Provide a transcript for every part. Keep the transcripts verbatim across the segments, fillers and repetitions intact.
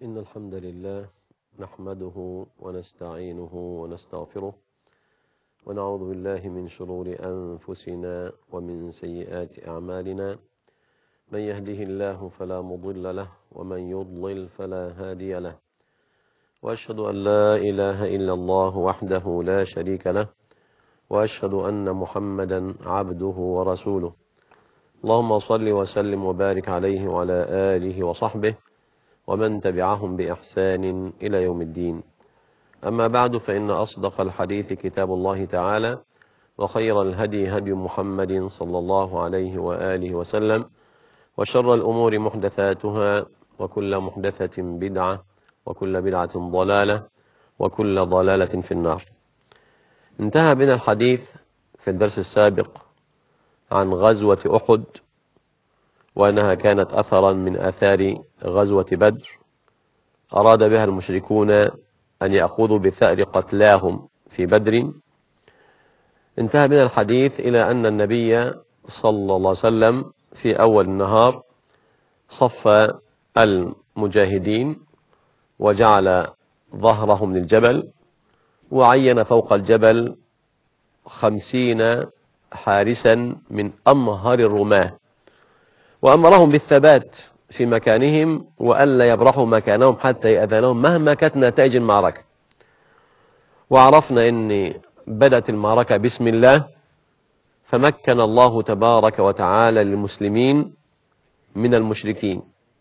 إن الحمد لله نحمده ونستعينه ونستغفره ونعوذ بالله من شرور أنفسنا ومن سيئات أعمالنا. من يهده الله فلا مضل له ومن يضلل فلا هادي له، وأشهد أن لا إله إلا الله وحده لا شريك له، وأشهد أن محمدا عبده ورسوله. اللهم صل وسلم وبارك عليه وعلى آله وصحبه ومن تبعهم بإحسان إلى يوم الدين. أما بعد، فإن أصدق الحديث كتاب الله تعالى، وخير الهدي هدي محمد صلى الله عليه وآله وسلم، وشر الأمور محدثاتها، وكل محدثة بدعة، وكل بدعة ضلالة، وكل ضلالة في النار. انتهى بنا الحديث في الدرس السابق عن غزوة أحد، وأنها كانت أثرا من آثار غزوة بدر، أراد بها المشركون أن يأخذوا بثأر قتلاهم في بدر. انتهى بنا الحديث إلى أن النبي صلى الله عليه وسلم في أول النهار صف المجاهدين وجعل ظهرهم للجبل، وعين فوق الجبل خمسين حارسا من أمهر الرماة، وأمرهم بالثبات في مكانهم وألا يبرحوا مكانهم حتى يأذن لهم مهما كانت نتائج المعركة. وعرفنا أن بدأت المعركة بسم الله، فمكن الله تبارك وتعالى للمسلمين من المشركين،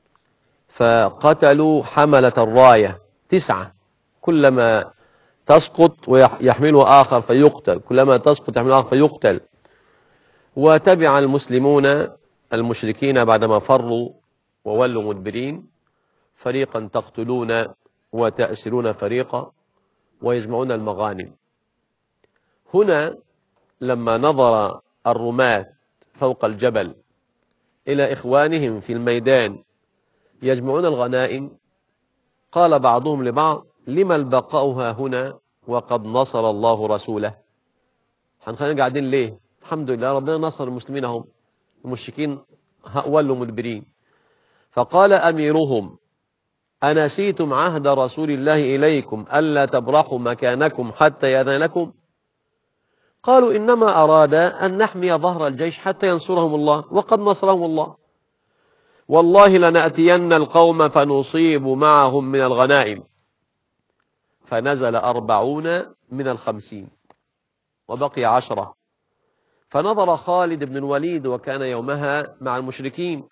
فقتلوا حملة الراية تسعة، كلما تسقط ويحمله آخر فيقتل، كلما تسقط يحمله آخر فيقتل. وتبع المسلمون المشركين بعدما فروا وولوا مدبرين، فريقا تقتلون وتأسرون فريقا ويجمعون المغانم. هنا لما نظر الرماة فوق الجبل إلى إخوانهم في الميدان يجمعون الغنائم، قال بعضهم لبعض: لما البقاء ها هنا وقد نصر الله رسوله؟ هنخلينا قاعدين ليه؟ الحمد لله ربنا نصر المسلمين، هم المشركين ولوا مدبرين. فقال أميرهم: أنسيتم عهد رسول الله إليكم ألا تبرحوا مكانكم حتى يأذن لكم؟ قالوا: إنما أراد أن نحمي ظهر الجيش حتى ينصرهم الله، وقد نصرهم الله. والله لنأتين القوم فنصيب معهم من الغنائم. فنزل أربعون من الخمسين وبقي عشرة. فنظر خالد بن الوليد وكان يومها مع المشركين،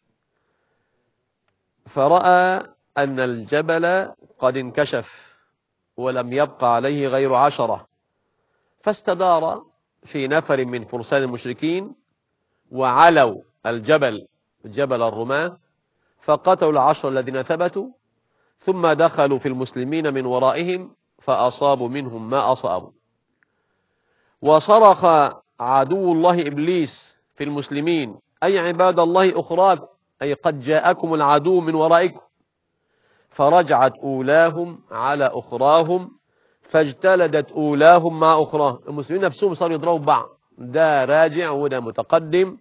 فرأى أن الجبل قد انكشف ولم يبقى عليه غير عشرة، فاستدار في نفر من فرسان المشركين وعلوا الجبل جبل الرماة، فقتلوا العشر الذين ثبتوا، ثم دخلوا في المسلمين من ورائهم فأصابوا منهم ما أصابوا. وصرخ عدو الله إبليس في المسلمين: أي عباد الله أخراكم، أي قد جاءكم العدو من ورائكم. فرجعت أولاهم على أخراهم، فاجتلدت أولاهم مع أخراهم. المسلمين نفسهم صاروا يضربوا بعض، ده راجع وده متقدم،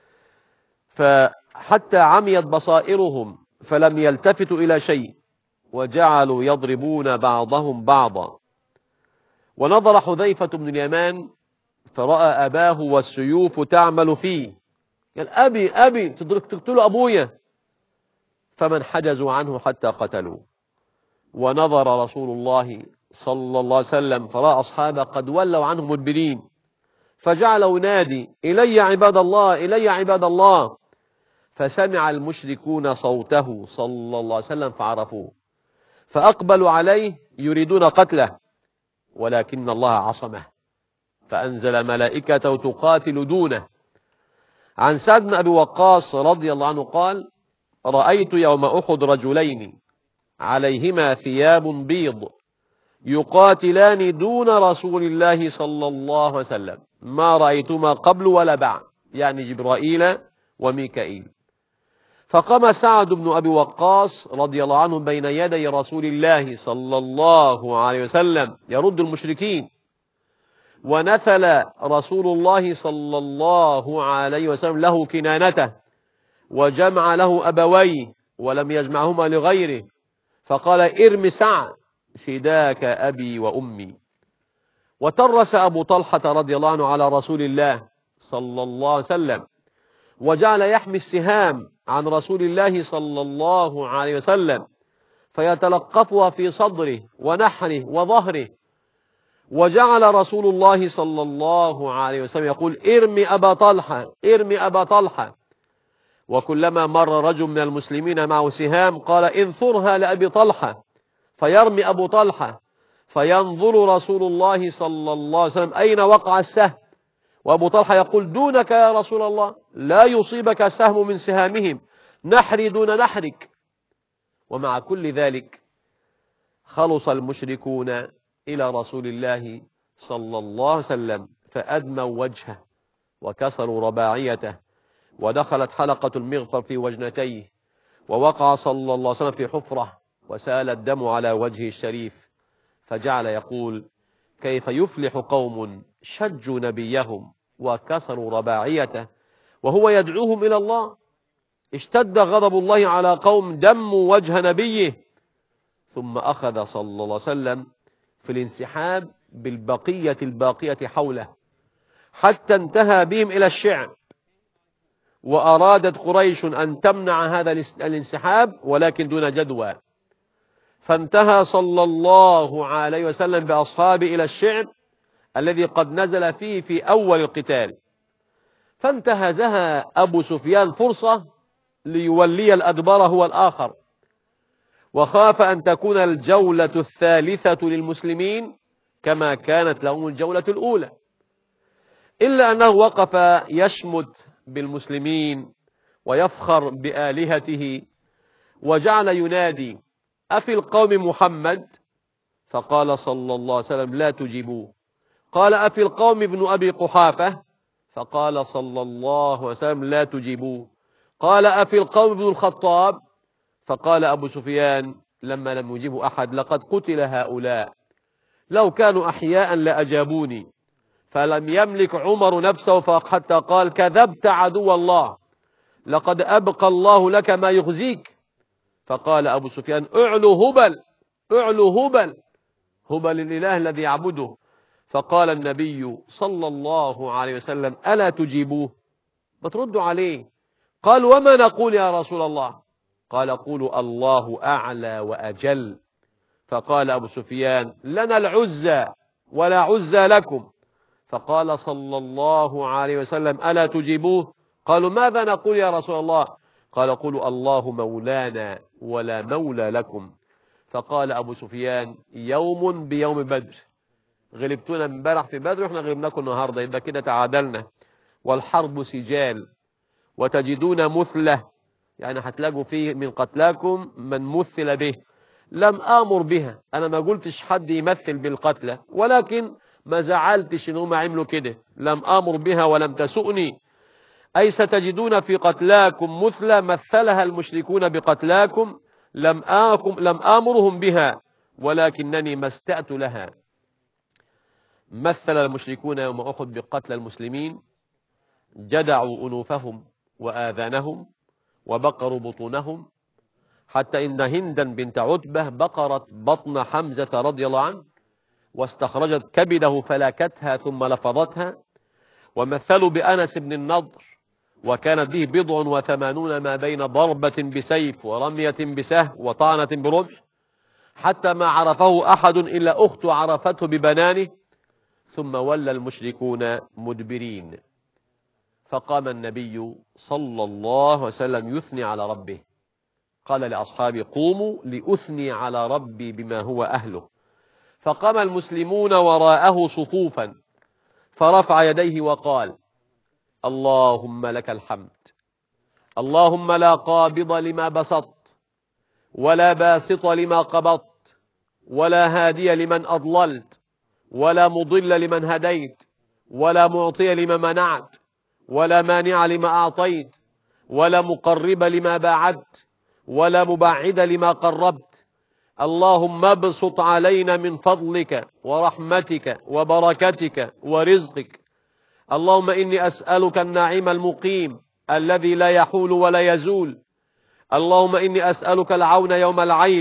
فحتى عميت بصائرهم فلم يلتفتوا إلى شيء، وجعلوا يضربون بعضهم بعضا. ونظر حذيفة بن اليمان فرأى أباه والسيوف تعمل فيه، قال: أبي أبي تقتلوا أبويا. فمن حجزوا عنه حتى قتلوه. ونظر رسول الله صلى الله عليه وسلم فرأى أصحابه قد ولوا عنه مدبرين، فجعل ينادي: إلي عباد الله، إلي عباد الله. فسمع المشركون صوته صلى الله عليه وسلم فعرفوه، فأقبلوا عليه يريدون قتله، ولكن الله عصمه فأنزل ملائكته تقاتل دونه. عن سعد بن أبي وقاص رضي الله عنه قال: رأيت يوم أحد رجلين عليهما ثياب بيض يقاتلان دون رسول الله صلى الله عليه وسلم، ما رأيتما قبل ولا بعد، يعني جبرائيل وميكائيل. فقام سعد بن أبي وقاص رضي الله عنه بين يدي رسول الله صلى الله عليه وسلم يرد المشركين، ونثل رسول الله صلى الله عليه وسلم له كنانته، وجمع له أبويه ولم يجمعهما لغيره، فقال ارم سعد فداك أبي وأمي. وترس أبو طلحة رضي الله عنه على رسول الله صلى الله عليه وسلم، وجعل يحمي السهام عن رسول الله صلى الله عليه وسلم فيتلقفها في صدره ونحره وظهره. وجعل رسول الله صلى الله عليه وسلم يقول ارمي أبا طلحة، ارمي أبا طلحة. وكلما مر رجل من المسلمين معه سهام قال انثرها لأبي طلحة، فيرمي أبو طلحة، فينظر رسول الله صلى الله عليه وسلم أين وقع السهم، وأبو طلحة يقول دونك يا رسول الله، لا يصيبك سهم من سهامهم، نحري دون نحرك. ومع كل ذلك خلص المشركون إلى رسول الله صلى الله عليه وسلم فأدموا وجهه وكسروا رباعيته، ودخلت حلقة المغفر في وجنتيه، ووقع صلى الله عليه وسلم في حفرة وسال الدم على وجهه الشريف، فجعل يقول كيف يفلح قوم شجوا نبيهم وكسروا رباعيته وهو يدعوهم إلى الله. اشتد غضب الله على قوم دموا وجه نبيه. ثم أخذ صلى الله عليه وسلم في الانسحاب بالبقية الباقية حوله حتى انتهى بهم إلى الشعب. وأرادت قريش أن تمنع هذا الانسحاب ولكن دون جدوى، فانتهى صلى الله عليه وسلم بأصحابه إلى الشعب الذي قد نزل فيه في أول القتال، فانتهزها أبو سفيان فرصة ليولي الأدبار هو الآخر، وخاف أن تكون الجولة الثالثة للمسلمين كما كانت لهم الجولة الأولى، إلا أنه وقف يشمت بالمسلمين ويفخر بآلهته، وجعل ينادي أفي القوم محمد؟ فقال صلى الله عليه وسلم لا تجيبوه. قال أفي القوم ابن أبي قحافة؟ فقال صلى الله عليه وسلم لا تجيبوه. قال أفي القوم ابن الخطاب؟ فقال أبو سفيان لما لم يجيبه أحد لقد قتل هؤلاء، لو كانوا أحياء لأجابوني. فلم يملك عمر نفسه فحتى قال كذبت عدو الله، لقد أبقى الله لك ما يخزيك. فقال أبو سفيان اعلو هبل، اعلو هبل، هبل الإله الذي يعبده. فقال النبي صلى الله عليه وسلم ألا تجيبوه؟ بتردوا عليه. قال وما نقول يا رسول الله؟ قال قولوا الله أعلى وأجل. فقال أبو سفيان لنا العزى ولا عزى لكم. فقال صلى الله عليه وسلم ألا تجيبوه؟ قالوا ماذا نقول يا رسول الله؟ قال قولوا الله مولانا ولا مولى لكم. فقال أبو سفيان يوم بيوم بدر، غلبتونا امبارح في بدر واحنا غلبناكم النهارده، يبقى كده تعادلنا، والحرب سجال وتجدون مثله، يعني هتلاقوا فيه من قتلاكم من مثل به. لم آمر بها، أنا ما قلتش حد يمثل بالقتلى، ولكن ما زعلتش إنهم عملوا كده، لم آمر بها ولم تسؤني، أي ستجدون في قتلاكم مثلى مثلها المشركون بقتلاكم، لم آكم لم آمرهم بها ولكنني ما استأت لها. مثل المشركون يوم أحد بقتل المسلمين، جدعوا أنوفهم وآذانهم وبقروا بطونهم، حتى إن هندا بنت عتبة بقرت بطن حمزة رضي الله عنه واستخرجت كبده فلاكتها ثم لفظتها. ومثلوا بأنس بن النضر وكانت به بضع وثمانون ما بين ضربة بسيف ورمية بسهم وطعنة برمح، حتى ما عرفه أحد إلا أخت عرفته ببنانه، ثم ولى المشركون مدبرين. فقام النبي صلى الله عليه وسلم يثني على ربه، قال لأصحابه قوموا لأثني على ربي بما هو أهله. فقام المسلمون وراءه صفوفا، فرفع يديه وقال اللهم لك الحمد، اللهم لا قابض لما بسطت ولا باسط لما قبضت ولا هادي لمن أضللت ولا مضل لمن هديت ولا معطي لما منعت ولا مانع لما أعطيت ولا مقرب لما باعدت ولا مبعد لما قربت. اللهم ابسط علينا من فضلك ورحمتك وبركتك ورزقك. اللهم إني أسألك النعيم المقيم الذي لا يحول ولا يزول. اللهم إني أسألك العون يوم العيلة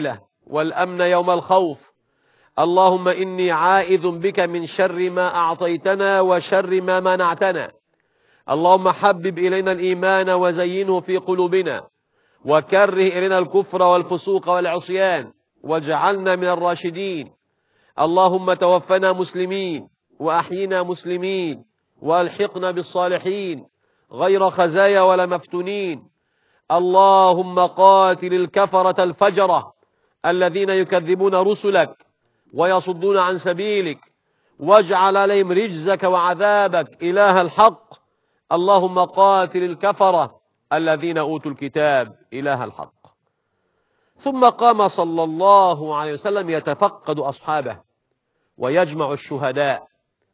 والأمن يوم الخوف. اللهم إني عائذ بك من شر ما أعطيتنا وشر ما منعتنا. اللهم حبب إلينا الإيمان وزينه في قلوبنا، وكره إلينا الكفر والفسوق والعصيان، واجعلنا من الراشدين. اللهم توفنا مسلمين وأحينا مسلمين، وألحقنا بالصالحين غير خزايا ولا مفتونين. اللهم قاتل الكفرة الفجرة الذين يكذبون رسلك ويصدون عن سبيلك، واجعل عليهم رجزك وعذابك إله الحق. اللهم قاتل الكفرة الذين أوتوا الكتاب إله الحق. ثم قام صلى الله عليه وسلم يتفقد أصحابه ويجمع الشهداء،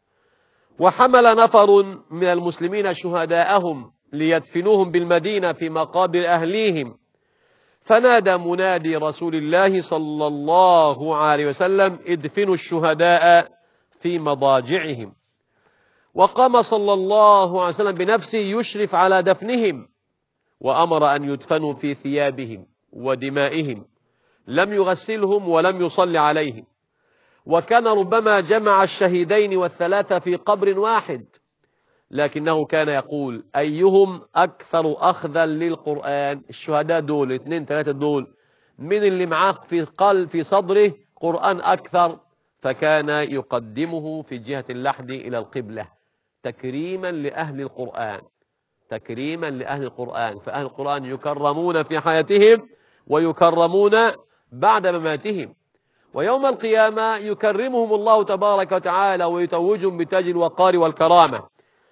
وحمل نفر من المسلمين شهداءهم ليدفنوهم بالمدينة في مقابر أهليهم، فنادى منادي رسول الله صلى الله عليه وسلم: ادفنوا الشهداء في مضاجعهم. وقام صلى الله عليه وسلم بنفسه يشرف على دفنهم، وأمر أن يدفنوا في ثيابهم ودمائهم، لم يغسلهم ولم يصلي عليهم. وكان ربما جمع الشهيدين والثلاثة في قبر واحد، لكنه كان يقول: أيهم أكثر أخذا للقرآن؟ الشهداء دول اثنين ثلاثة دول، من اللي معاه في قلب في صدره قرآن أكثر، فكان يقدمه في جهة اللحد إلى القبلة تكريما لأهل القرآن، تكريما لأهل القرآن. فأهل القرآن يكرمون في حياتهم ويكرمون بعد مماتهم، ويوم القيامة يكرمهم الله تبارك وتعالى ويتوجهم بتاج الوقار والكرامة.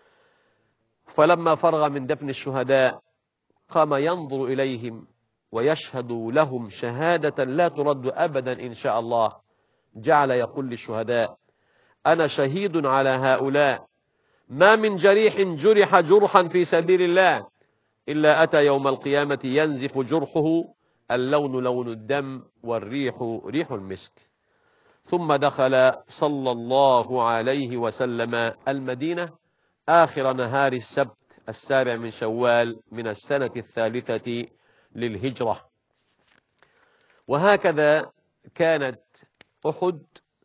فلما فرغ من دفن الشهداء قام ينظر إليهم ويشهد لهم شهادة لا ترد أبدا إن شاء الله. جعل يقول للشهداء: أنا شهيد على هؤلاء، ما من جريح جرح جرحا في سبيل الله إلا أتى يوم القيامة ينزف جرحه اللون لون الدم والريح ريح المسك. ثم دخل صلى الله عليه وسلم المدينة آخر نهار السبت السابع من شوال من السنة الثالثة للهجرة. وهكذا كانت أحد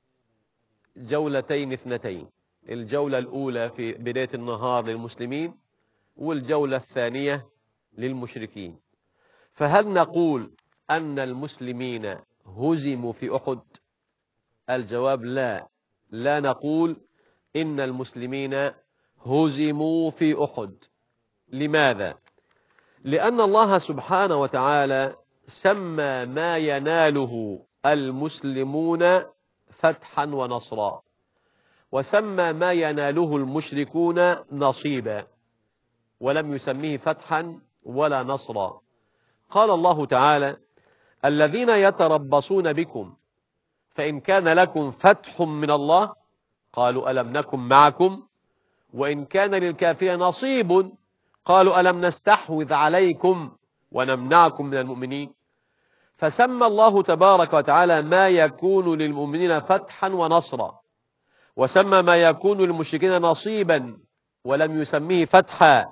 جولتين اثنتين، الجولة الأولى في بداية النهار للمسلمين، والجولة الثانية للمشركين. فهل نقول أن المسلمين هزموا في أحد؟ الجواب لا، لا نقول إن المسلمين هزموا في أحد. لماذا؟ لأن الله سبحانه وتعالى سمى ما يناله المسلمون فتحا ونصرا، وسمى ما يناله المشركون نصيبا، ولم يسميه فتحا ولا نصرا. قال الله تعالى: الذين يتربصون بكم فإن كان لكم فتح من الله قالوا ألم نكن معكم، وإن كان للكافرين نصيب قالوا ألم نستحوذ عليكم ونمنعكم من المؤمنين. فسمى الله تبارك وتعالى ما يكون للمؤمنين فتحا ونصرا، وسمى ما يكون للمشركين نصيبا ولم يسميه فتحا.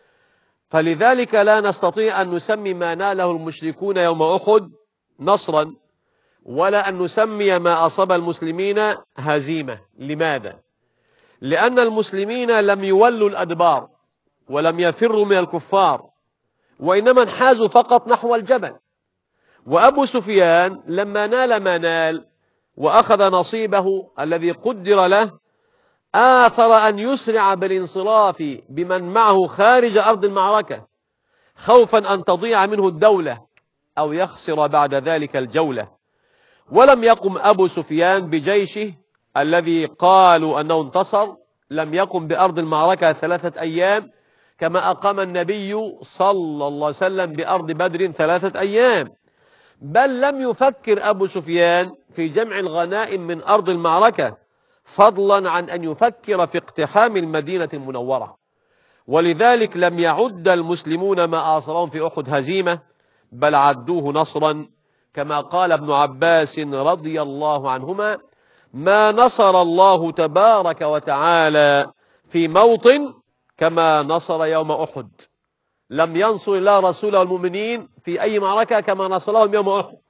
فلذلك لا نستطيع أن نسمي ما ناله المشركون يوم أحد نصرا، ولا أن نسمي ما أصاب المسلمين هزيمة. لماذا؟ لأن المسلمين لم يولوا الأدبار ولم يفروا من الكفار، وإنما انحازوا فقط نحو الجبل. وأبو سفيان لما نال ما نال وأخذ نصيبه الذي قدر له، آثر أن يسرع بالانصراف بمن معه خارج أرض المعركة، خوفا أن تضيع منه الدولة أو يخسر بعد ذلك الجولة. ولم يقم أبو سفيان بجيشه الذي قالوا أنه انتصر، لم يقم بأرض المعركة ثلاثة أيام كما أقام النبي صلى الله عليه وسلم بأرض بدر ثلاثة أيام، بل لم يفكر أبو سفيان في جمع الغنائم من أرض المعركة، فضلا عن أن يفكر في اقتحام المدينة المنورة. ولذلك لم يعد المسلمون ما آثرهم في أحد هزيمة، بل عدوه نصرا، كما قال ابن عباس رضي الله عنهما: ما نصر الله تبارك وتعالى في موطن كما نصر يوم أحد. لم ينصر الله رسوله والمؤمنين في أي معركة كما نصرهم يوم أحد.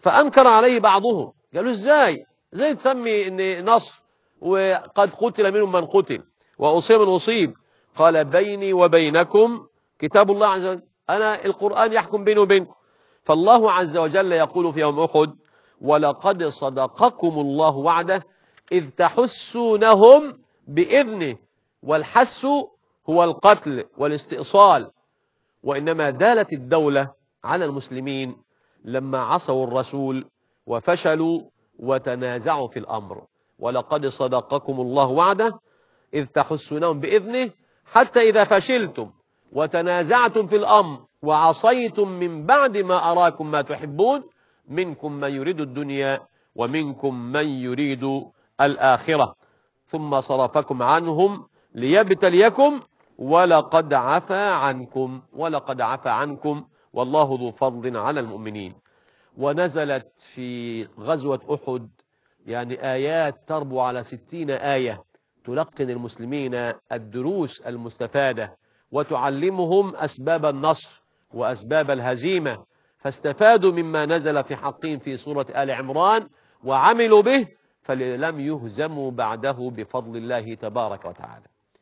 فأنكر عليه بعضهم، قالوا ازاي ازاي تسمي ان نصر وقد قتل منهم من قتل وأصيب من أصيب؟ قال بيني وبينكم كتاب الله عز وجل، أنا القرآن يحكم بيني وبينكم. فالله عز وجل يقول في يوم أحد ولقد صدقكم الله وعده إذ تحسونهم بإذنه، والحس هو القتل والاستئصال. وإنما دالت الدولة على المسلمين لما عصوا الرسول وفشلوا وتنازعوا في الأمر. ولقد صدقكم الله وعده إذ تحسونهم بإذنه حتى إذا فشلتم وتنازعتم في الأمر وعصيتم من بعد ما أراكم ما تحبون منكم من يريد الدنيا ومنكم من يريد الآخرة ثم صرفكم عنهم ليبتليكم ولقد عفا عنكم ولقد عفا عنكم والله ذو فضل على المؤمنين. ونزلت في غزوة أحد يعني آيات تربو على ستين آية تلقن المسلمين الدروس المستفادة وتعلمهم أسباب النصر وأسباب الهزيمة، فاستفادوا مما نزل في حقهم في سورة آل عمران وعملوا به فلم يهزموا بعده بفضل الله تبارك وتعالى.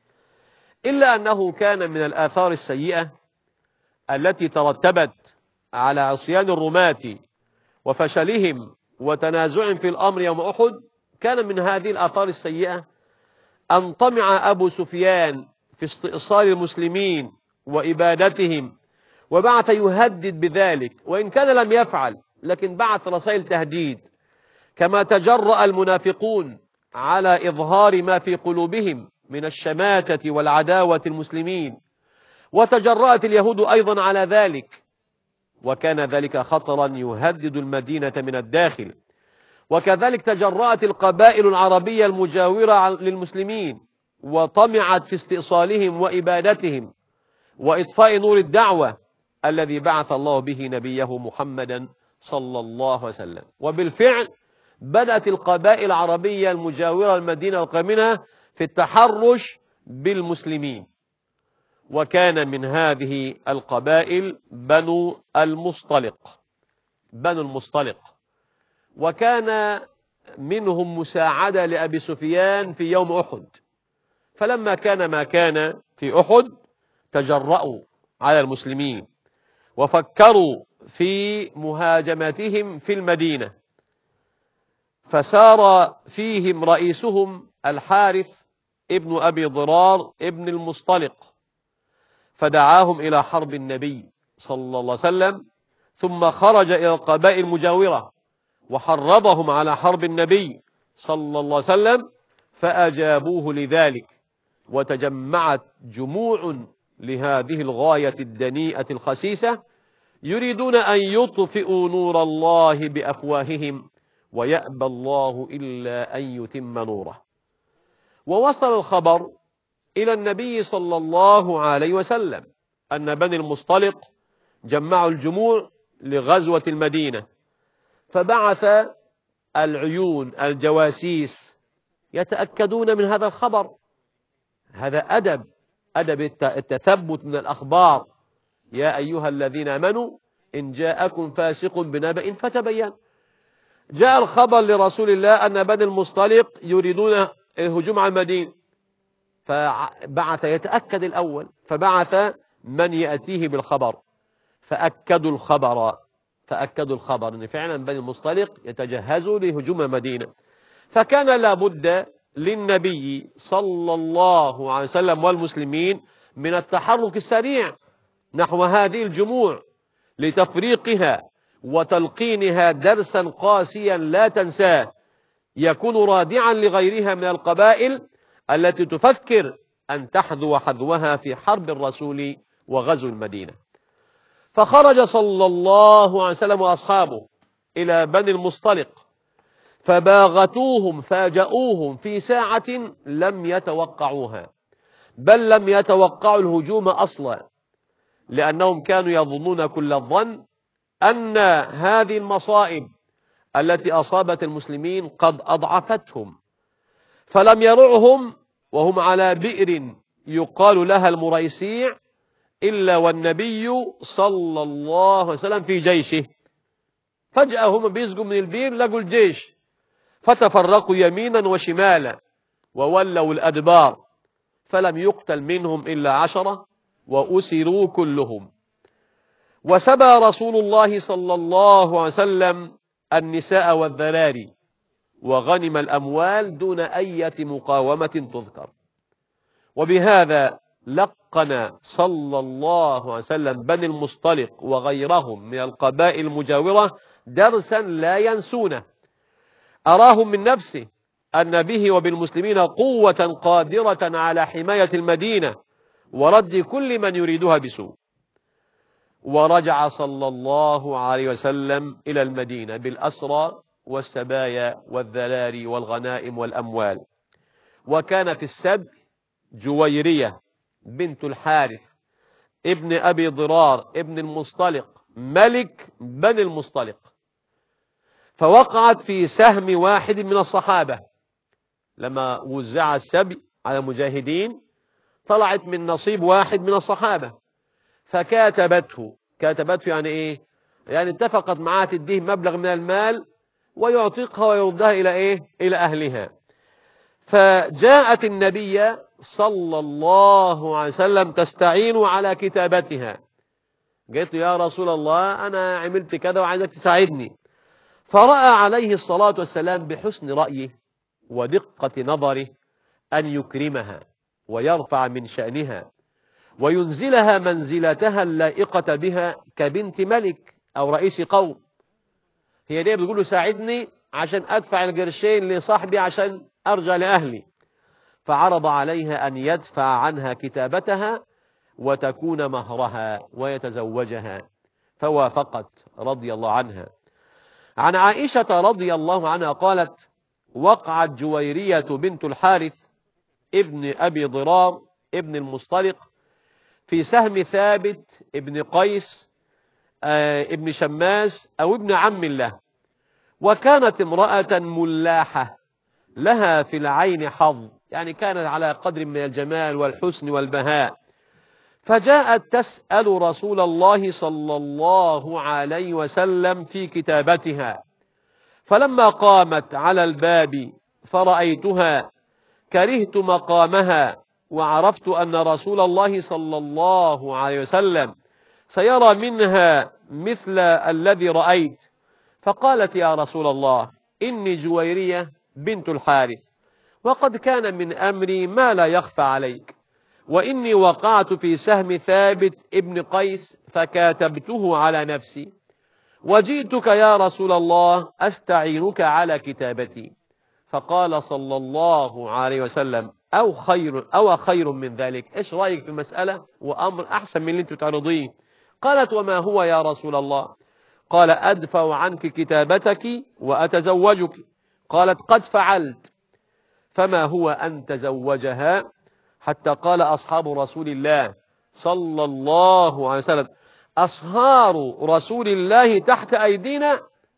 إلا أنه كان من الآثار السيئة التي ترتبت على عصيان الرماة وفشلهم وتنازعهم في الأمر يوم أحد، كان من هذه الآثار السيئة أن طمع أبو سفيان في استئصال المسلمين وإبادتهم وبعث يهدد بذلك، وإن كان لم يفعل لكن بعث رسائل تهديد، كما تجرأ المنافقون على إظهار ما في قلوبهم من الشماتة والعداوة المسلمين، وتجرأت اليهود أيضا على ذلك، وكان ذلك خطرا يهدد المدينة من الداخل. وكذلك تجرأت القبائل العربية المجاورة للمسلمين وطمعت في استئصالهم وإبادتهم وإطفاء نور الدعوة الذي بعث الله به نبيه محمدا صلى الله عليه وسلم. وبالفعل بدأت القبائل العربية المجاورة للمدينة والقائمة في التحرش بالمسلمين، وكان من هذه القبائل بنو المصطلق بنو المصطلق وكان منهم مساعدة لأبي سفيان في يوم أحد. فلما كان ما كان في أحد تجرأوا على المسلمين وفكروا في مهاجمتهم في المدينة، فسار فيهم رئيسهم الحارث ابن أبي ضرار ابن المصطلق، فدعاهم إلى حرب النبي صلى الله عليه وسلم، ثم خرج إلى القبائل المجاورة وحرضهم على حرب النبي صلى الله عليه وسلم، فأجابوه لذلك، وتجمعت جموع لهذه الغاية الدنيئة الخسيسة يريدون أن يطفئوا نور الله بأفواههم ويأبى الله إلا أن يتم نوره. ووصل الخبر إلى النبي صلى الله عليه وسلم أن بني المصطلق جمعوا الجموع لغزوة المدينة، فبعث العيون الجواسيس يتأكدون من هذا الخبر. هذا أدب أدب التثبت من الأخبار. يا أيها الذين آمنوا إن جاءكم فاسق بنبأ فتبين. جاء الخبر لرسول الله أن بني المصطلق يريدون الهجوم على المدينة، فبعث يتأكد الأول، فبعث من يأتيه بالخبر فأكدوا الخبر فأكدوا الخبر أن فعلا بني المصطلق يتجهزوا لهجوم المدينة. فكان لابد للنبي صلى الله عليه وسلم والمسلمين من التحرك السريع نحو هذه الجموع لتفريقها وتلقينها درسا قاسيا لا تنساه يكون رادعا لغيرها من القبائل التي تفكر أن تحذو حذوها في حرب الرسول وغزو المدينة. فخرج صلى الله عليه وسلم وأصحابه إلى بني المصطلق فباغتوهم فاجأوهم في ساعة لم يتوقعوها، بل لم يتوقعوا الهجوم أصلا، لأنهم كانوا يظنون كل الظن أن هذه المصائب التي أصابت المسلمين قد أضعفتهم، فلم يرعهم وهم على بئر يقال لها فجأة هم بيسقوا من البير لقوا الجيش، فتفرقوا يمينا وشمالا وولوا الأدبار، فلم يقتل منهم إلا عشرة وأسروا كلهم. وسبى رسول الله صلى الله عليه وسلم النساء والذراري وغنم الأموال دون أية مقاومة تذكر. وبهذا لقن صلى الله عليه وسلم بني المصطلق وغيرهم من القبائل المجاورة درسا لا ينسونه، أراهم من نفسه أن به وبالمسلمين قوة قادرة على حماية المدينة ورد كل من يريدها بسوء. ورجع صلى الله عليه وسلم إلى المدينة بالأسرى والسبايا والذراري والغنائم والأموال. وكان في السبي جويرية بنت الحارث ابن أبي ضرار ابن المصطلق ملك بني المصطلق، فوقعت في سهم واحد من الصحابة. لما وزع السبي على المجاهدين طلعت من نصيب واحد من الصحابة، فكاتبته. كاتبته يعني ايه؟ يعني اتفقت معاه تديه مبلغ من المال ويعتقها ويردها الى ايه؟ الى اهلها. فجاءت النبي صلى الله عليه وسلم تستعين على كتابتها، قالت له يا رسول الله أنا عملت كذا وعايزك تساعدني. فرأى عليه الصلاة والسلام بحسن رأيه ودقة نظره أن يكرمها ويرفع من شأنها وينزلها منزلتها اللائقة بها كبنت ملك أو رئيس قوم. هي دي بتقول له ساعدني عشان أدفع القرشين لصاحبي عشان أرجع لأهلي. فعرض عليها أن يدفع عنها كتابتها وتكون مهرها ويتزوجها، فوافقت رضي الله عنها. عن عائشة رضي الله عنها قالت: وقعت جويرية بنت الحارث ابن أبي ضرار ابن المصطلق في سهم ثابت ابن قيس آه ابن شماس أو ابن عم له، وكانت امرأة ملاحة لها في العين حظ، يعني كانت على قدر من الجمال والحسن والبهاء. فجاءت تسأل رسول الله صلى الله عليه وسلم في كتابتها، فلما قامت على الباب فرأيتها كرهت مقامها، وعرفت أن رسول الله صلى الله عليه وسلم سيرى منها مثل الذي رأيت. فقالت: يا رسول الله إني جويرية بنت الحارث، وقد كان من أمري ما لا يخفى عليك، وإني وقعت في سهم ثابت ابن قيس فكاتبته على نفسي، وجئتك يا رسول الله أستعينك على كتابتي. فقال صلى الله عليه وسلم: أو خير أو خير من ذلك، إيش رأيك في مسألة وأمر أحسن من اللي أنت تعرضيه؟ قالت: وما هو يا رسول الله؟ قال: أدفع عنك كتابتك وأتزوجك. قالت: قد فعلت. فما هو أن تزوجها؟ حتى قال أصحاب رسول الله صلى الله عليه وسلم: أصهار رسول الله تحت أيدينا.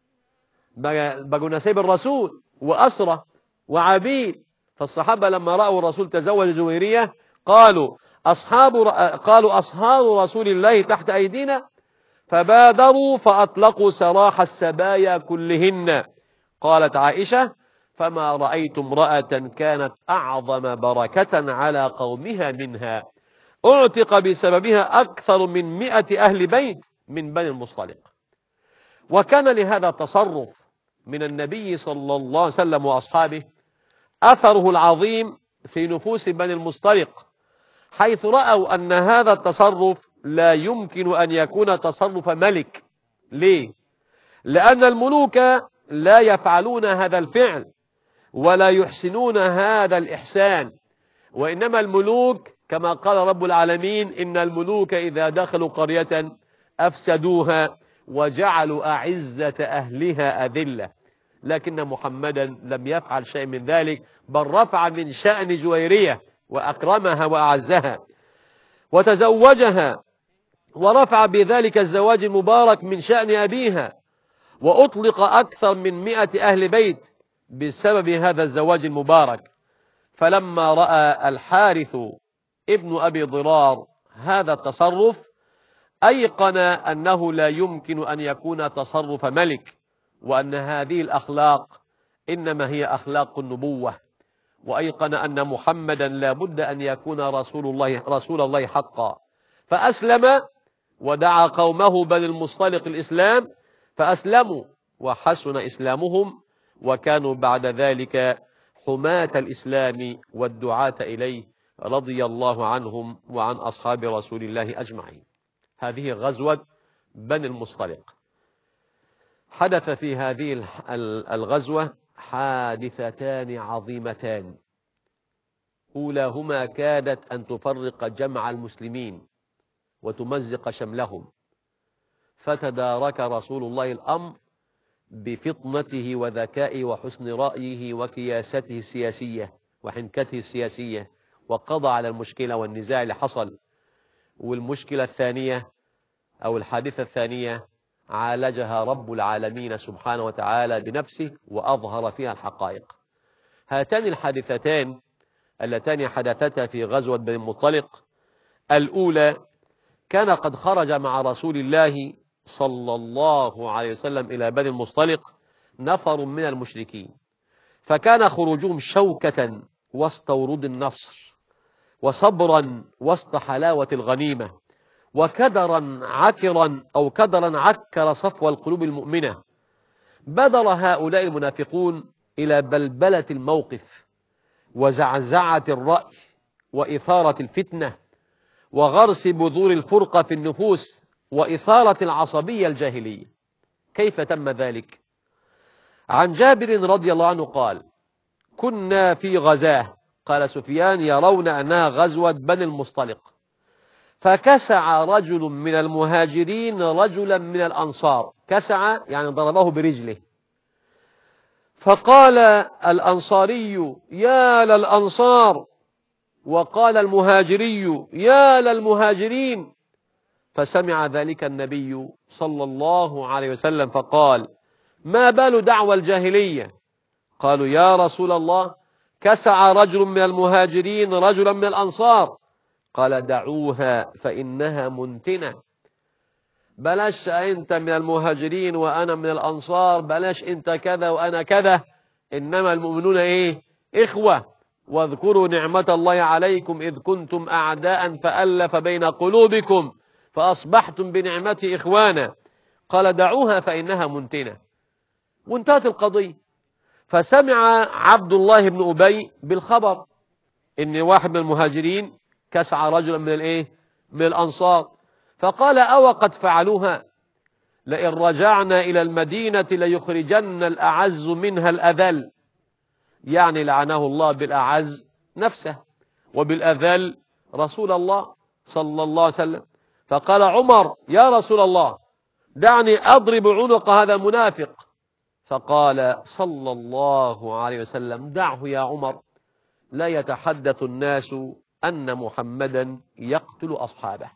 بقوا نسيب الرسول وأسرة وعبيد. فالصحابة لما رأوا الرسول تزوج جويرية قالوا أصحاب قالوا أصهار رسول الله تحت أيدينا، فبادروا فأطلقوا سراح السبايا كلهن. قالت عائشة: فما رأيت امرأة كانت أعظم بركة على قومها منها، أعتق بسببها أكثر من مئة أهل بيت من بني المصطلق. وكان لهذا التصرف من النبي صلى الله عليه وسلم وأصحابه أثره العظيم في نفوس بني المصطلق، حيث رأوا أن هذا التصرف لا يمكن أن يكون تصرف ملك. ليه؟ لأن الملوك لا يفعلون هذا الفعل ولا يحسنون هذا الإحسان، وإنما الملوك كما قال رب العالمين: إن الملوك إذا دخلوا قرية أفسدوها وجعلوا أعزة أهلها أذلة. لكن محمدا لم يفعل شيء من ذلك، بل رفع من شأن جويرية وأكرمها وأعزها وتزوجها، ورفع بذلك الزواج المبارك من شأن أبيها، وأطلق أكثر من مئة أهل بيت بسبب هذا الزواج المبارك. فلما رأى الحارث ابن أبي ضرار هذا التصرف أيقن أنه لا يمكن أن يكون تصرف ملك، وأن هذه الأخلاق إنما هي أخلاق النبوة، وأيقن أن محمدا لا بد أن يكون رسول الله رسول الله حقا، فأسلم ودعا قومه بني المصطلق الإسلام فأسلموا وحسن إسلامهم، وكانوا بعد ذلك حماة الإسلام والدعاة إليه، رضي الله عنهم وعن أصحاب رسول الله أجمعين. هذه غزوة بني المصطلق. حدث في هذه الغزوة حادثتان عظيمتان، أولاهما كادت أن تفرق جمع المسلمين وتمزق شملهم، فتدارك رسول الله الأمر بفطنته وذكائه وحسن رأيه وكياسته السياسية وحنكته السياسية، وقضى على المشكلة والنزاع اللي حصل. والمشكلة الثانية أو الحادثة الثانية عالجها رب العالمين سبحانه وتعالى بنفسه وأظهر فيها الحقائق. هاتان الحادثتان اللتان حدثتا في غزوة بني المصطلق، الأولى كان قد خرج مع رسول الله صلى الله عليه وسلم إلى بني المصطلق نفر من المشركين، فكان خروجهم شوكة وسط ورود النصر، وصبرا وسط حلاوة الغنيمة، وكدرا عكرا أو كدرا عكر صفو القلوب المؤمنة. بدر هؤلاء المنافقون إلى بلبلة الموقف وزعزعة الرأي وإثارة الفتنة وغرس بذور الفرقة في النفوس وإثارة العصبية الجاهلية. كيف تم ذلك؟ عن جابر رضي الله عنه قال: كنا في غزاة، قال سفيان يرون أنها غزوة بني المصطلق، فكسع رجل من المهاجرين رجلا من الأنصار، كسع يعني ضربه برجله، فقال الأنصاري: يا للأنصار، وقال المهاجري: يا للمهاجرين. فسمع ذلك النبي صلى الله عليه وسلم فقال: ما بال دعوى الجاهلية؟ قالوا: يا رسول الله، كسع رجل من المهاجرين رجلا من الأنصار. قال: دعوها فإنها منتنة. بلاش أنت من المهاجرين وأنا من الأنصار، بلاش أنت كذا وأنا كذا، إنما المؤمنون إيه؟ إخوة. واذكروا نعمة الله عليكم إذ كنتم أعداء فألف بين قلوبكم فأصبحتم بنعمته إخوانا. قال: دعوها فإنها منتنة. وانتهت القضية. فسمع عبد الله بن أبي بالخبر إن واحد من المهاجرين كسع رجلا من الإيه؟ من الأنصار، فقال: أو قد فعلوها؟ لئن رجعنا إلى المدينة ليخرجن الأعز منها الأذل. يعني لعنه الله بالأعز نفسه وبالأذل رسول الله صلى الله عليه وسلم. فقال عمر: يا رسول الله، دعني أضرب عنق هذا المنافق. فقال صلى الله عليه وسلم: دعه يا عمر، لا يتحدث الناس أن محمدا يقتل أصحابه.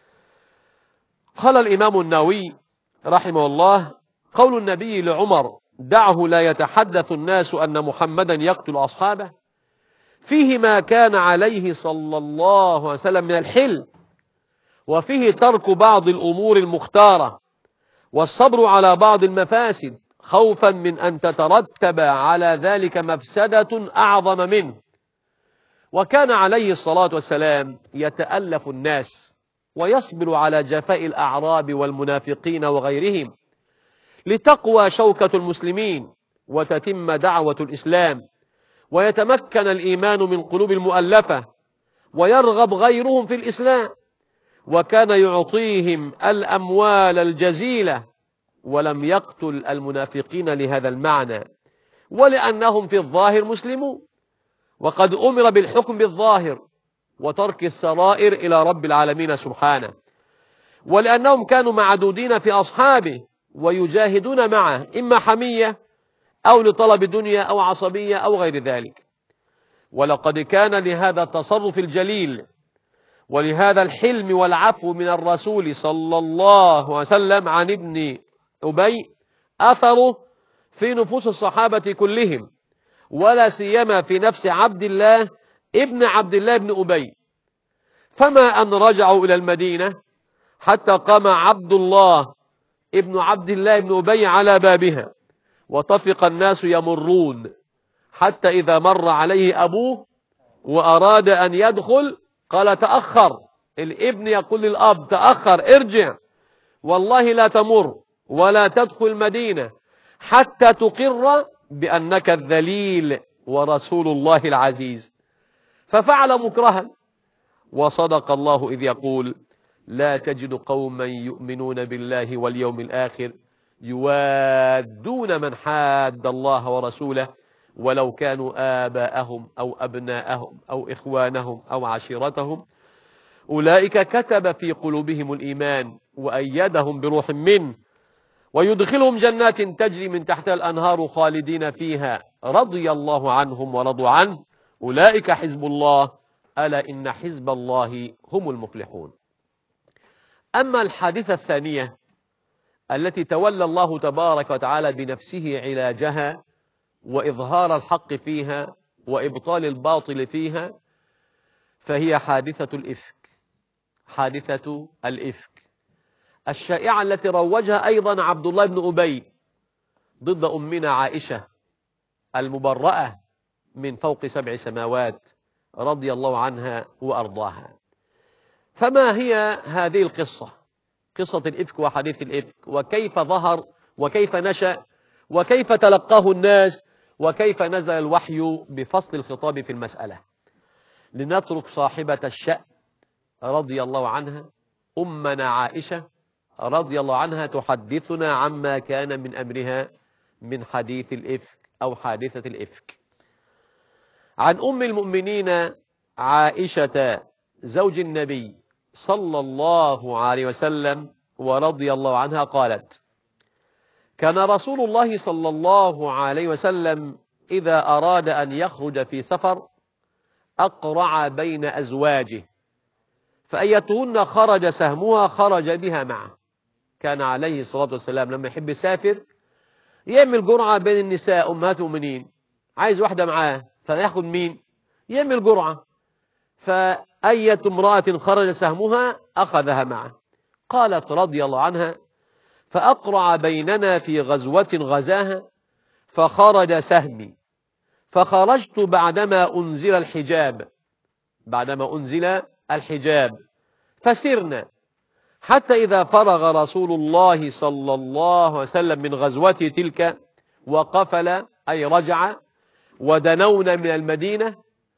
قال الإمام النووي رحمه الله: قول النبي لعمر: دعه لا يتحدث الناس أن محمدا يقتل أصحابه، فيه ما كان عليه صلى الله عليه وسلم من الحلم، وفيه ترك بعض الأمور المختارة والصبر على بعض المفاسد خوفا من أن تترتب على ذلك مفسدة أعظم منه. وكان عليه الصلاة والسلام يتألف الناس ويصبر على جفاء الأعراب والمنافقين وغيرهم لتقوى شوكة المسلمين وتتم دعوة الإسلام ويتمكن الإيمان من قلوب المؤلفة ويرغب غيرهم في الإسلام. وكان يعطيهم الأموال الجزيلة، ولم يقتل المنافقين لهذا المعنى، ولأنهم في الظاهر مسلمون، وقد أمر بالحكم بالظاهر وترك السرائر إلى رب العالمين سبحانه، ولأنهم كانوا معدودين في أصحابه ويجاهدون معه، إما حمية أو لطلب دنيا أو عصبية أو غير ذلك. ولقد كان لهذا التصرف الجليل ولهذا الحلم والعفو من الرسول صلى الله عليه وسلم عن ابن أبي أثره في نفوس الصحابة كلهم، ولا سيما في نفس عبد الله ابن عبد الله بن أبي. فما أن رجعوا إلى المدينة حتى قام عبد الله ابن عبد الله بن أبي على بابها وطفق الناس يمرون حتى إذا مر عليه أبوه وأراد أن يدخل قال تأخر. الابن يقول للأب تأخر، ارجع، والله لا تمر ولا تدخل المدينة حتى تقر بأنك الذليل ورسول الله العزيز. ففعل مكرها. وصدق الله إذ يقول لا تجد قوما يؤمنون بالله واليوم الآخر يوادون من حاد الله ورسوله ولو كانوا آباءهم أو أبناءهم أو إخوانهم أو عشيرتهم أولئك كتب في قلوبهم الإيمان وأيدهم بروح منه ويدخلهم جنات تجري من تحتها الأنهار خالدين فيها رضي الله عنهم ورضوا عنه أولئك حزب الله ألا إن حزب الله هم المفلحون. أما الحادثة الثانية التي تولى الله تبارك وتعالى بنفسه علاجها وإظهار الحق فيها وإبطال الباطل فيها فهي حادثة الإفك. حادثة الإفك الشائعة التي روجها أيضا عبد الله بن أبي ضد أمنا عائشة المبرأة من فوق سبع سماوات رضي الله عنها وأرضاها. فما هي هذه القصة؟ قصة الإفك وحديث الإفك، وكيف ظهر وكيف نشأ وكيف تلقاه الناس وكيف نزل الوحي بفصل الخطاب في المسألة. لنترك صاحبة الشأن رضي الله عنها أمنا عائشة رضي الله عنها تحدثنا عما كان من أمرها من حديث الإفك أو حادثة الإفك. عن أم المؤمنين عائشة زوج النبي صلى الله عليه وسلم ورضي الله عنها قالت كان رسول الله صلى الله عليه وسلم إذا أراد أن يخرج في سفر أقرع بين أزواجه فأيتهن خرج سهمها خرج بها معه. كان عليه الصلاة والسلام لما يحب يسافر يعمل جرعة بين النساء أمهات المؤمنين، عايز واحدة معاه فياخد مين؟ يعمل جرعة، فأية امرأة خرج سهمها أخذها معه. قالت رضي الله عنها فأقرع بيننا في غزوة غزاها فخرج سهمي فخرجت بعدما أنزل الحجاب بعدما أنزل الحجاب فسرنا حتى إذا فرغ رسول الله صلى الله عليه وسلم من غزوته تلك وقفل أي رجع ودنونا من المدينة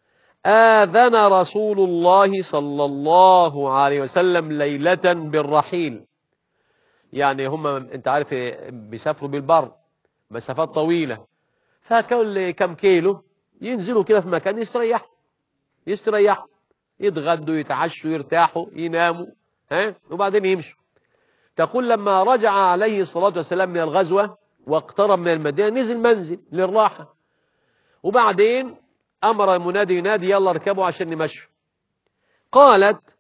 آذن رسول الله صلى الله عليه وسلم ليلة بالرحيل. يعني هم انت عارف بيسافروا بالبر مسافات طويلة، فكل كم كيلو ينزلوا كده في مكان يستريحوا يستريحوا يتغدوا يتعشوا يرتاحوا يناموا ها وبعدين يمشوا. تقول لما رجع عليه الصلاة والسلام من الغزوة واقترب من المدينة نزل منزل للراحة، وبعدين أمر المنادي ينادي يلا اركبوا عشان نمشوا. قالت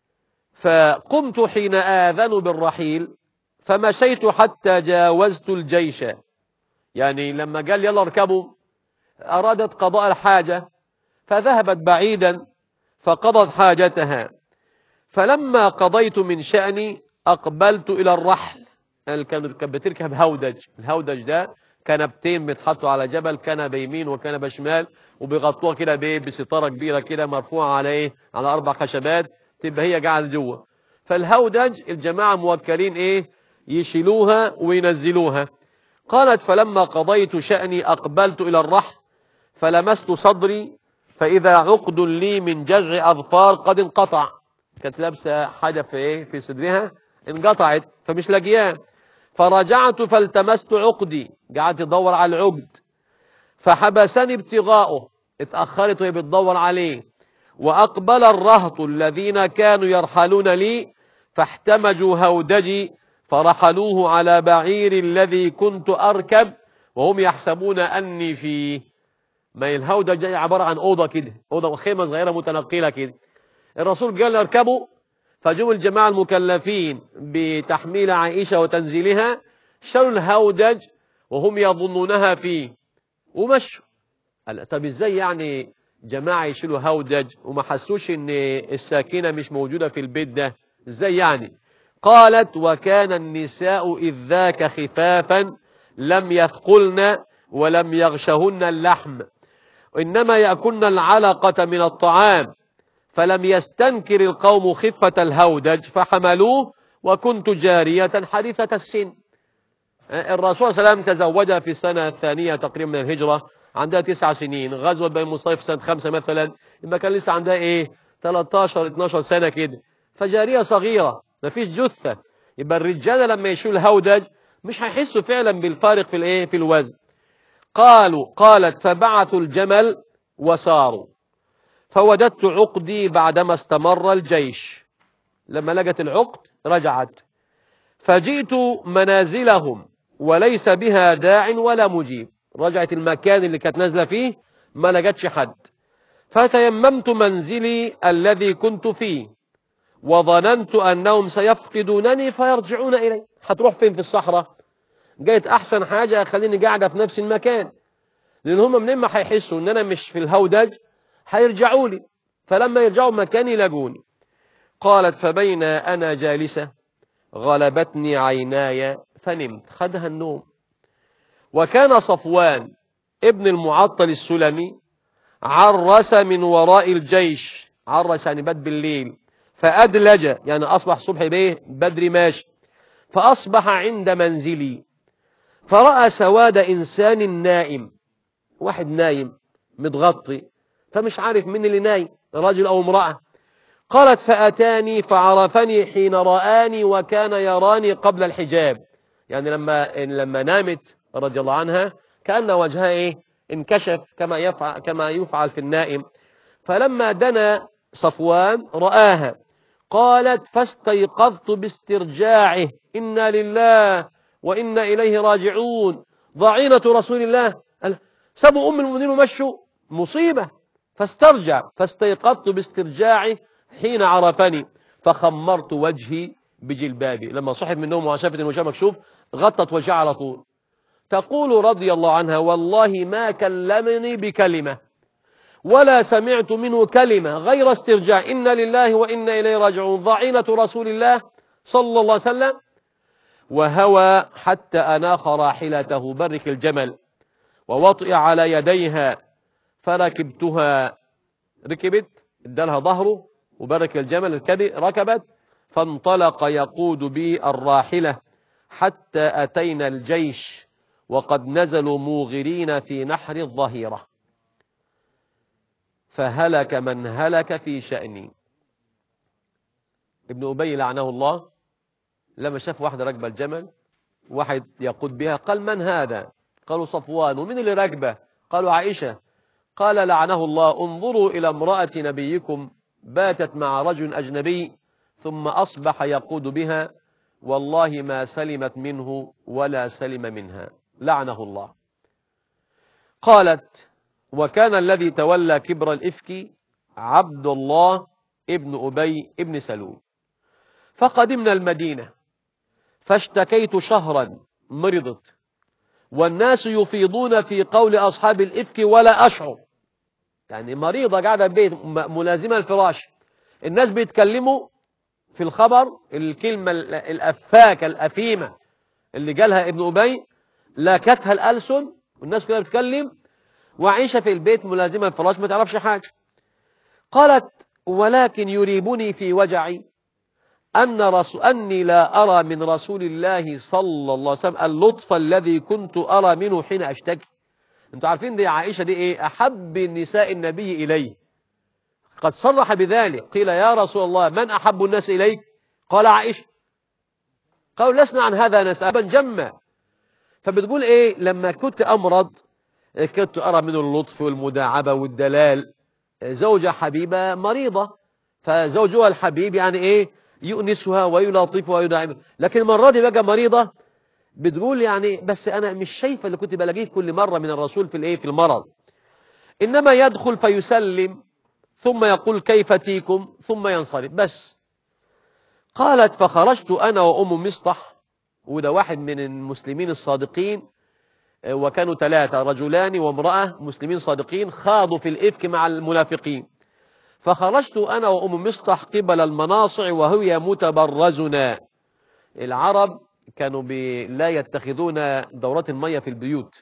فقمت حين آذنوا بالرحيل فمشيت حتى جاوزت الجيش. يعني لما قال يلا اركبوا أرادت قضاء الحاجة فذهبت بعيدا فقضت حاجتها. فلما قضيت من شأني أقبلت إلى الرحل. كانت بتركب هودج، الهودج ده كنبتين بيتحطوا على جبل، كنبه يمين وكنبه شمال وبيغطوها كده بايه بستاره كبيره كده مرفوعه على ايه على اربع خشبات تبقى هي قاعده جوه. فالهودج الجماعه موكلين ايه يشيلوها وينزلوها. قالت فلما قضيت شأني أقبلت إلى الرحل فلمست صدري فإذا عقد لي من جذع أظفار قد انقطع. كانت لابسه حاجه في ايه في صدرها انقطعت فمش لاقياه. فرجعت فالتمست عقدي، قعدت تدور على العقد فحبسني ابتغاؤه، اتأخرت وهي بتدور عليه. وأقبل الرهط الذين كانوا يرحلون لي فاحتمجوا هودجي فرحلوه على بعير الذي كنت أركب وهم يحسبون أني فيه. ما الهودج عبارة عن أوضة كده، أوضة خيمة صغيرة متنقلة كده. الرسول قال اركبوا، فجوا الجماعة المكلفين بتحميل عائشة وتنزيلها شالوا الهودج وهم يظنونها فيه ومشوا. طب ازاي يعني جماعة يشيلوا هودج وما حسوش ان الساكنة مش موجودة في البيت ده؟ ازاي يعني؟ قالت وكان النساء إذ ذاك خفافا لم يثقلن ولم يغشهن اللحم، إنما يأكلن العلقة من الطعام، فلم يستنكر القوم خفة الهودج فحملوه، وكنت جارية حديثة السن. الرسول صلى الله عليه وسلم تزوجها في السنة الثانية تقريبا من الهجرة، عندها تسع سنين. غزوة بني مصطلق في سنة خمسة مثلا، لما كان لسه عندها ايه ثلاثة عشر اثناشر سنة كده، فجارية صغيرة مفيش جثة. يبقى الرجالة لما يشوا الهودج مش هيحسوا فعلا بالفارق في الايه في الوزن. قالوا قالت فبعثوا الجمل وساروا، فوددت عقدي بعدما استمر الجيش. لما لقت العقد رجعت، فجئت منازلهم وليس بها داع ولا مجيب. رجعت المكان اللي كانت نازله فيه ما لقتش حد. فتيممت منزلي الذي كنت فيه، وظننت انهم سيفقدونني فيرجعون الي. هتروح فين في الصحراء؟ جايت احسن حاجه خليني قاعده في نفس المكان، لان هم منين ما هيحسوا ان انا مش في الهودج هيرجعوا لي، فلما يرجعوا مكاني يلاقوني. قالت فبين انا جالسه غلبتني عيناي فنمت، خدها النوم. وكان صفوان ابن المعطل السلمي عرس من وراء الجيش، عرس يعني بات بالليل، فأدلج يعني أصبح صبح بيه بدري ماشي، فأصبح عند منزلي، فرأى سواد إنسان نائم، واحد نايم متغطي، فمش عارف مين اللي نايم، راجل أو امرأة. قالت فأتاني فعرفني حين رآني وكان يراني قبل الحجاب. يعني لما لما نامت رضي الله عنها كأن وجهها ايه انكشف كما يفعل كما يفعل في النائم. فلما دنا صفوان رآها، قالت فاستيقظت باسترجاعه، إنا لله وإنا إليه راجعون، ضعينة رسول الله. سابوا أم المؤمنين ومشوا، مصيبة. فاسترجع، فاستيقظت باسترجاعه حين عرفني، فخمرت وجهي بجلبابي. لما صحت من النوم وشافت الوجه مكشوف غطت وجهها على طول. تقول رضي الله عنها والله ما كلمني بكلمة ولا سمعت منه كلمة غير استرجاع، إنا لله وإنا إليه راجعون، ضعينة رسول الله صلى الله عليه وسلم. وهوى حتى أناخ راحلته، برك الجمل، ووطئ على يديها فركبتها، ركبت ادالها ظهره، وبرك الجمل ركبت، فانطلق يقود بي الراحلة حتى أتينا الجيش وقد نزلوا موغرين في نحر الظهيرة، فهلك من هلك في شأني. ابن أبي لعنه الله لما شاف واحدة راكبة الجمل، واحد يقود بها، قال من هذا؟ قالوا صفوان. ومن اللي راكبه؟ قالوا عائشة. قال لعنه الله انظروا إلى امرأة نبيكم باتت مع رجل أجنبي ثم أصبح يقود بها، والله ما سلمت منه ولا سلم منها، لعنه الله. قالت وكان الذي تولى كبر الإفك عبد الله ابن أبي ابن سلول. فقدمنا المدينة فاشتكيت شهرا، مرضت، والناس يفيضون في قول أصحاب الإفك ولا أشعر. يعني مريضة قاعدة ببيت ملازمة الفراش، الناس بيتكلموا في الخبر الكلمة الأفاكة الأثيمة اللي قالها ابن أبي لاكتها الألسن، والناس كلها بتتكلم، وعيشة في البيت ملازمة الفراش ما تعرفش حاجة. قالت ولكن يريبني في وجعي أن رسول أني لا أرى من رسول الله صلى الله عليه وسلم اللطف الذي كنت أرى منه حين أشتكي. أنتوا عارفين دي عائشة دي إيه؟ أحب النساء النبي إليه، قد صرح بذلك. قيل يا رسول الله من أحب الناس إليك؟ قال عائشة. قالوا لسنا عن هذا نسأل جمّا. فبتقول إيه؟ لما كنت أمرض كنت أرى منه اللطف والمداعبة والدلال. زوجة حبيبة مريضة، فزوجها الحبيب يعني إيه؟ يؤنسها ويلاطفها ويداعبها. لكن المرة دي بقى مريضة، بتقول يعني بس أنا مش شايفة اللي كنت بلاقيه كل مرة من الرسول في الإيه؟ في المرض. إنما يدخل فيسلم ثم يقول كيف تيكم ثم ينصرف بس. قالت فخرجت أنا وأم مصطح، وده واحد من المسلمين الصادقين، وكانوا ثلاثة رجلان وامرأة مسلمين صادقين خاضوا في الإفك مع المنافقين. فخرجت أنا وأم مصطح قبل المناصع وهي متبرزنا. العرب كانوا بي لا يتخذون دورات المية في البيوت.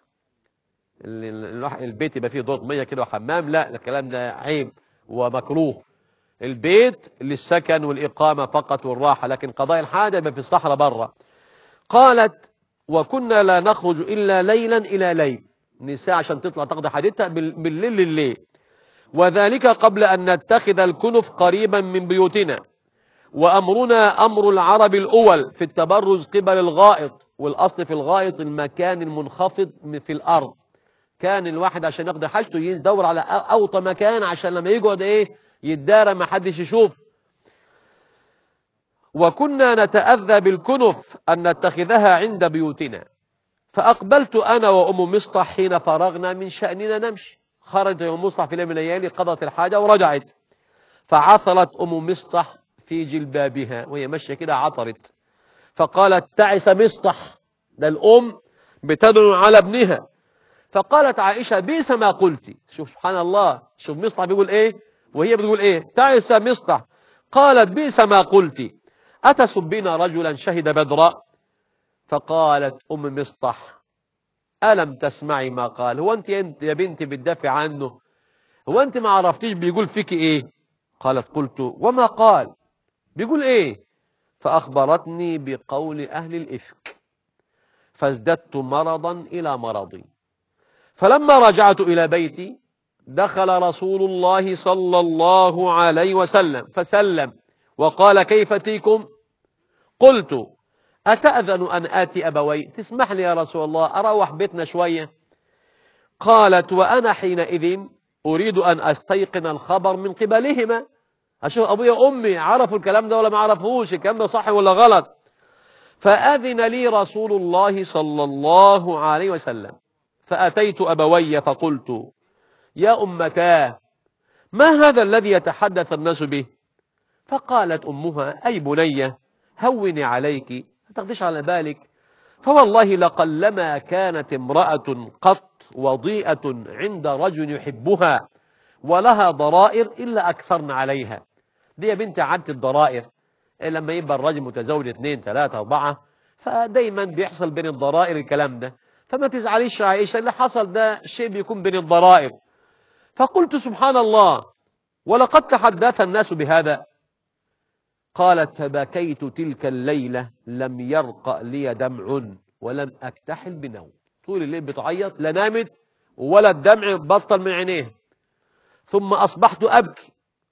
البيت يبقى فيه دورة مية كده وحمام، لا، الكلام ده عيب ومكروه. البيت للسكن والإقامة فقط والراحة، لكن قضاء الحاجة يبقى في الصحراء بره. قالت: وكنا لا نخرج إلا ليلا إلى ليل، نساء عشان تطلع تقضي حاجتها بالليل لليل، وذلك قبل أن نتخذ الكنف قريبا من بيوتنا، وأمرنا أمر العرب الأول في التبرز قبل الغائط، والأصل في الغائط المكان المنخفض في الأرض. كان الواحد عشان يقضي حاجته يدور على أوطى مكان عشان لما يقعد إيه يتدارى ما حدش يشوف. وكنا نتأذى بالكنف أن نتخذها عند بيوتنا، فأقبلت أنا وأم مصطح حين فرغنا من شأننا نمشي. خرجت أم مصطح في ليلة من الليالي قضت الحاجة ورجعت، فعثرت أم مصطح في جلبابها وهي ماشية كده، عثرت، فقالت: تعس مصطح. ده الأم بتدعو على ابنها. فقالت عائشة: بئس ما قلت. شوف سبحان الله، شوف مصطح بيقول إيه وهي بتقول إيه، تعس مصطح. قالت: بئس ما قلت، أتسبين رجلا شهد بدرا؟ فقالت أم مصطح: ألم تسمعي ما قال؟ هو أنت يا بنتي بتدافع عنه؟ هو أنت ما عرفتيش بيقول فيك إيه؟ قالت: قلت: وما قال؟ بيقول إيه؟ فأخبرتني بقول أهل الإفك، فازددت مرضا إلى مرضي. فلما رجعت إلى بيتي دخل رسول الله صلى الله عليه وسلم فسلم وقال: كيف تيكم؟ قلت: أتأذن أن آتي أبوي؟ تسمح لي يا رسول الله أروح بيتنا شوية؟ قالت: وأنا حينئذ أريد أن أستيقن الخبر من قبلهما، أشوف أبويا وأمي عرفوا الكلام ده ولا ما عرفوش، الكلام ده صح ولا غلط. فأذن لي رسول الله صلى الله عليه وسلم، فأتيت أبوي فقلت: يا أمتاه، ما هذا الذي يتحدث الناس به؟ فقالت أمها: أي بنية، هوني عليك، ما تاخديش على بالك، فوالله لقلما كانت امرأة قط وضيئة عند رجل يحبها ولها ضرائر إلا أكثرنا عليها. دي يا بنتي عادة الضرائر، لما يبقى الراجل متزوج اثنين ثلاثة أربعة فدايما بيحصل بين الضرائر الكلام ده، فما تزعليش يا عائشة، اللي حصل ده شيء بيكون بين الضرائر. فقلت: سبحان الله، ولقد تحدث الناس بهذا. قالت: فبكيت تلك الليلة لم يرقأ لي دمع ولم أكتحل بنوم. طول الليل بتعيط، لا نامت ولا الدمع بطل من عينيه. ثم أصبحت أبكي،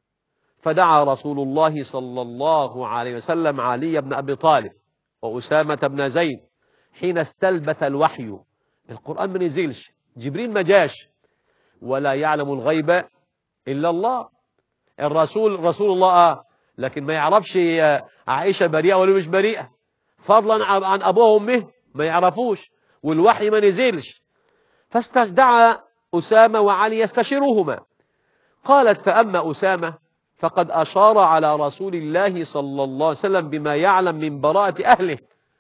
فدعا رسول الله صلى الله عليه وسلم علي بن أبي طالب وأسامة بن زيد حين استلبث الوحي. القرآن ما نزلش، جبريل ما جاش، ولا يعلم الغيب إلا الله. الرسول رسول الله آه لكن ما يعرفش عائشة بريئة ولا مش بريئة، فضلا عن أبوه وأمه ما يعرفوش، والوحي ما نزلش. فاستدعى أسامة وعلي يستشيرهما. قالت: فأما أسامة فقد أشار على رسول الله صلى الله عليه وسلم بما يعلم من براءة أهله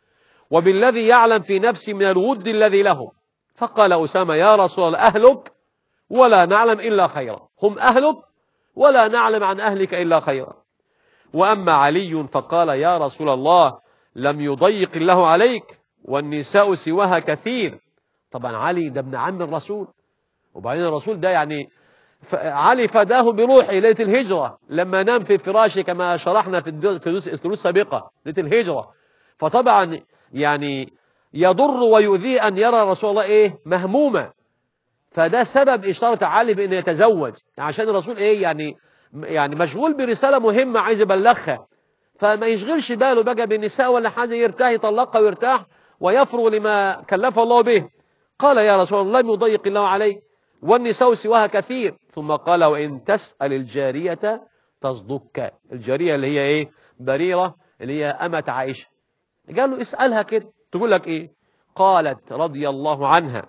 وبالذي يعلم في نفسه من الود الذي لهم. فقال أسامة: يا رسول الله، أهلك ولا نعلم إلا خيرا، هم أهلك ولا نعلم عن أهلك إلا خيرا. وأما علي فقال: يا رسول الله، لم يضيق الله عليك والنساء سواها كثير. طبعا علي ده ابن عم الرسول، وبعدين الرسول ده يعني علي فداه بروحه ليلة الهجرة لما نام في فراشه كما شرحنا في الدروس السابقة ليلة الهجرة. فطبعا يعني يضر ويؤذيه أن يرى رسول الله إيه مهمومة، فده سبب إشارة علي بأن يتزوج، عشان الرسول إيه يعني يعني مشغول برسالة مهمة عايز يبلغها، فما يشغلش باله بقى بالنساء ولا حاجة، يرتاح يطلقها ويرتاح ويفرغ لما كلفه الله به. قال: يا رسول الله، لم يضيق الله عليك والنساء سواها كثير. ثم قال: وإن تسأل الجارية تصدقك. الجارية اللي هي إيه؟ بريرة، اللي هي أمة عائشة. قال له: اسألها كده تقول لك إيه. قالت رضي الله عنها: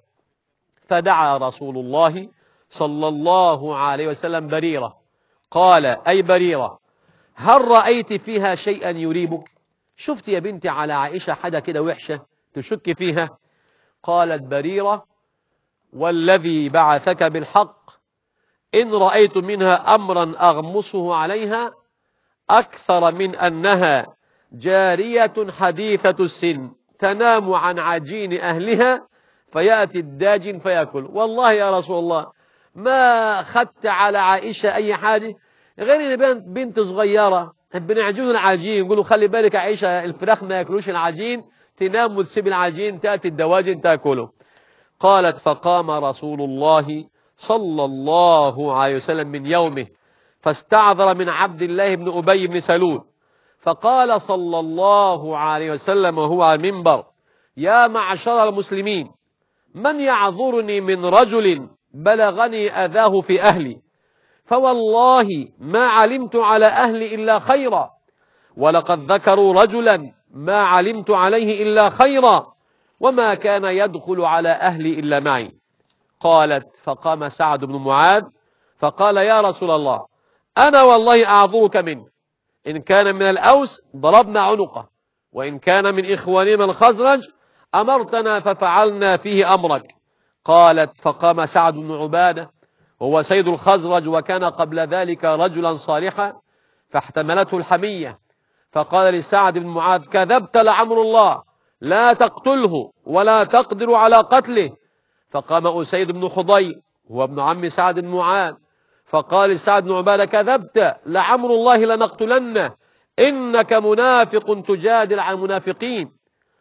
فدعا رسول الله صلى الله عليه وسلم بريرة. قال: أي بريرة، هل رأيت فيها شيئا يريبك؟ شفت يا بنتي على عائشة حاجة كده وحشة تشك فيها؟ قالت بريرة: والذي بعثك بالحق إن رأيت منها أمرا أغمصه عليها أكثر من أنها جارية حديثة السن تنام عن عجين أهلها فيأتي الداجن فيأكل. والله يا رسول الله ما خدت على عائشة أي حاجة غير إن بنت صغيرة بنعجون العجين، يقولوا خلي بالك يا عائشة الفراخ ما ياكلوش العجين، تنام وتسيب العجين تأتي الدواجن تأكله. قالت فقام رسول الله صلى الله عليه وسلم من يومه فاستعذر من عبد الله بن أبي بن سلول، فقال صلى الله عليه وسلم وهو على المنبر: يا معشر المسلمين، من يعذرني من رجل بلغني أذاه في أهلي، فوالله ما علمت على أهلي إلا خيرا، ولقد ذكروا رجلا ما علمت عليه إلا خيرا، وما كان يدخل على أهلي إلا معي. قالت فقام سعد بن معاذ فقال: يا رسول الله أنا والله أعذرك منه، إن كان من الأوس ضربنا عنقه، وإن كان من إخواننا الخزرج أمرتنا ففعلنا فيه أمرك. قالت فقام سعد بن عبادة وهو سيد الخزرج وكان قبل ذلك رجلا صالحا، فاحتملته الحمية، فقال لسعد بن معاذ: كذبت لعمر الله، لا تقتله ولا تقدر على قتله. فقام أسيد بن حضير هو ابن عم سعد بن معاذ فقال لسعد بن عبادة: كذبت لعمر الله لنقتلنه، إنك منافق تجادل عن المنافقين.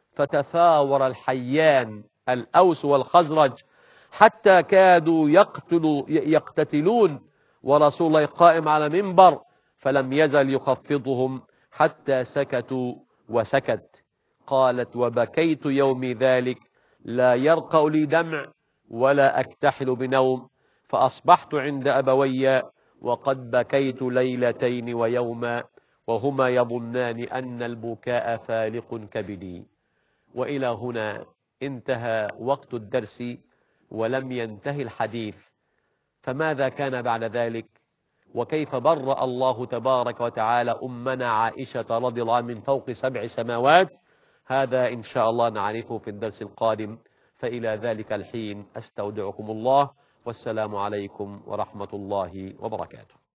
فتثاور الحيان الأوس والخزرج حتى كادوا يقتلوا يقتتلون ورسول الله قائم على منبر، فلم يزل يخفضهم حتى سكتوا وسكت. قالت وبكيت يومي ذلك لا يرقأ لي دمع ولا أكتحل بنوم، فأصبحت عند أبوي وقد بكيت ليلتين ويوما وهما يظنان أن البكاء فالق كبدي. وإلى هنا انتهى وقت الدرس ولم ينتهي الحديث، فماذا كان بعد ذلك؟ وكيف برأ الله تبارك وتعالى أمنا عائشة رضي الله عنها من فوق سبع سماوات؟ هذا إن شاء الله نعرفه في الدرس القادم، فإلى ذلك الحين أستودعكم الله، والسلام عليكم ورحمة الله وبركاته.